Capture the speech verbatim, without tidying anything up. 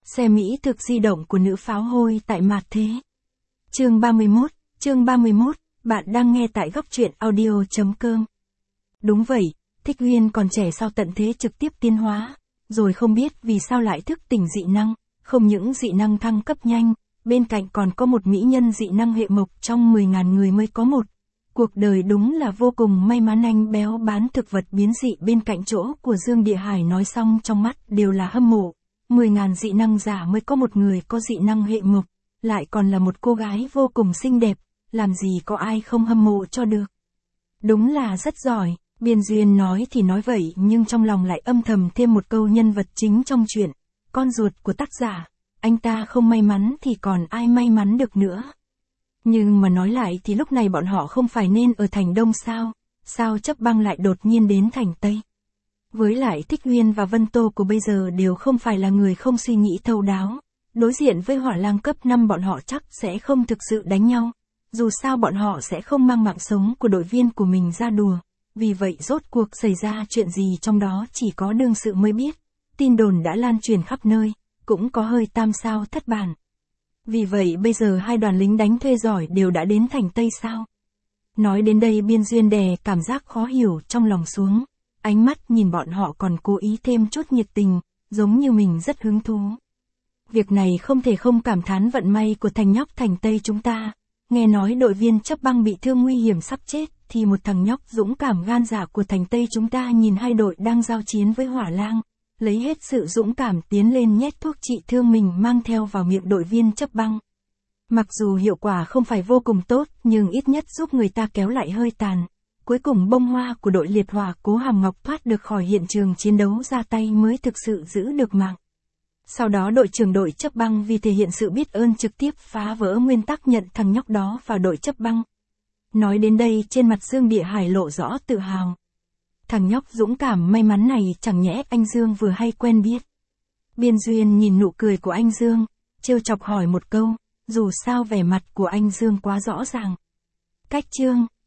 Xe Mỹ thực di động của nữ pháo hôi tại Mạt Thế. Chương ba mươi mốt, chương ba mươi mốt, bạn đang nghe tại góc truyện audio chấm com. Đúng vậy, Thích Uyên còn trẻ sao tận thế trực tiếp tiến hóa, rồi không biết vì sao lại thức tỉnh dị năng, không những dị năng thăng cấp nhanh, bên cạnh còn có một mỹ nhân dị năng hệ mộc trong mười nghìn người mới có một. Cuộc đời đúng là vô cùng may mắn. Anh béo bán thực vật biến dị bên cạnh chỗ của Dương Địa Hải nói xong trong mắt đều là hâm mộ. mười nghìn dị năng giả mới có một người có dị năng hệ mộc, lại còn là một cô gái vô cùng xinh đẹp, làm gì có ai không hâm mộ cho được. Đúng là rất giỏi, Biên Duyên nói thì nói vậy nhưng trong lòng lại âm thầm thêm một câu nhân vật chính trong truyện, con ruột của tác giả, anh ta không may mắn thì còn ai may mắn được nữa. Nhưng mà nói lại thì lúc này bọn họ không phải nên ở thành Đông sao, sao Chấp Băng lại đột nhiên đến thành Tây. Với lại Thích Uyên và Vân Tô của bây giờ đều không phải là người không suy nghĩ thấu đáo, đối diện với hỏa lang cấp năm bọn họ chắc sẽ không thực sự đánh nhau, dù sao bọn họ sẽ không mang mạng sống của đội viên của mình ra đùa, vì vậy rốt cuộc xảy ra chuyện gì trong đó chỉ có đương sự mới biết, tin đồn đã lan truyền khắp nơi, cũng có hơi tam sao thất bản. Vì vậy bây giờ hai đoàn lính đánh thuê giỏi đều đã đến thành Tây sao? Nói đến đây Biên Duyên đè cảm giác khó hiểu trong lòng xuống, ánh mắt nhìn bọn họ còn cố ý thêm chút nhiệt tình, giống như mình rất hứng thú. Việc này không thể không cảm thán vận may của thành nhóc thành Tây chúng ta, nghe nói đội viên Chấp Băng bị thương nguy hiểm sắp chết, thì một thằng nhóc dũng cảm gan dạ của thành Tây chúng ta nhìn hai đội đang giao chiến với hỏa lang, lấy hết sự dũng cảm tiến lên nhét thuốc trị thương mình mang theo vào miệng đội viên Chấp Băng. Mặc dù hiệu quả không phải vô cùng tốt, nhưng ít nhất giúp người ta kéo lại hơi tàn. Cuối cùng bông hoa của đội liệt hỏa Cố Hàm Ngọc thoát được khỏi hiện trường chiến đấu ra tay mới thực sự giữ được mạng. Sau đó đội trưởng đội Chấp Băng vì thể hiện sự biết ơn trực tiếp phá vỡ nguyên tắc nhận thằng nhóc đó vào đội Chấp Băng. Nói đến đây trên mặt Dương Địa Hải lộ rõ tự hào. Thằng nhóc dũng cảm may mắn này chẳng nhẽ anh Dương vừa hay quen biết. Biên Duyên nhìn nụ cười của anh Dương, trêu chọc hỏi một câu, dù sao vẻ mặt của anh Dương quá rõ ràng. Cách chương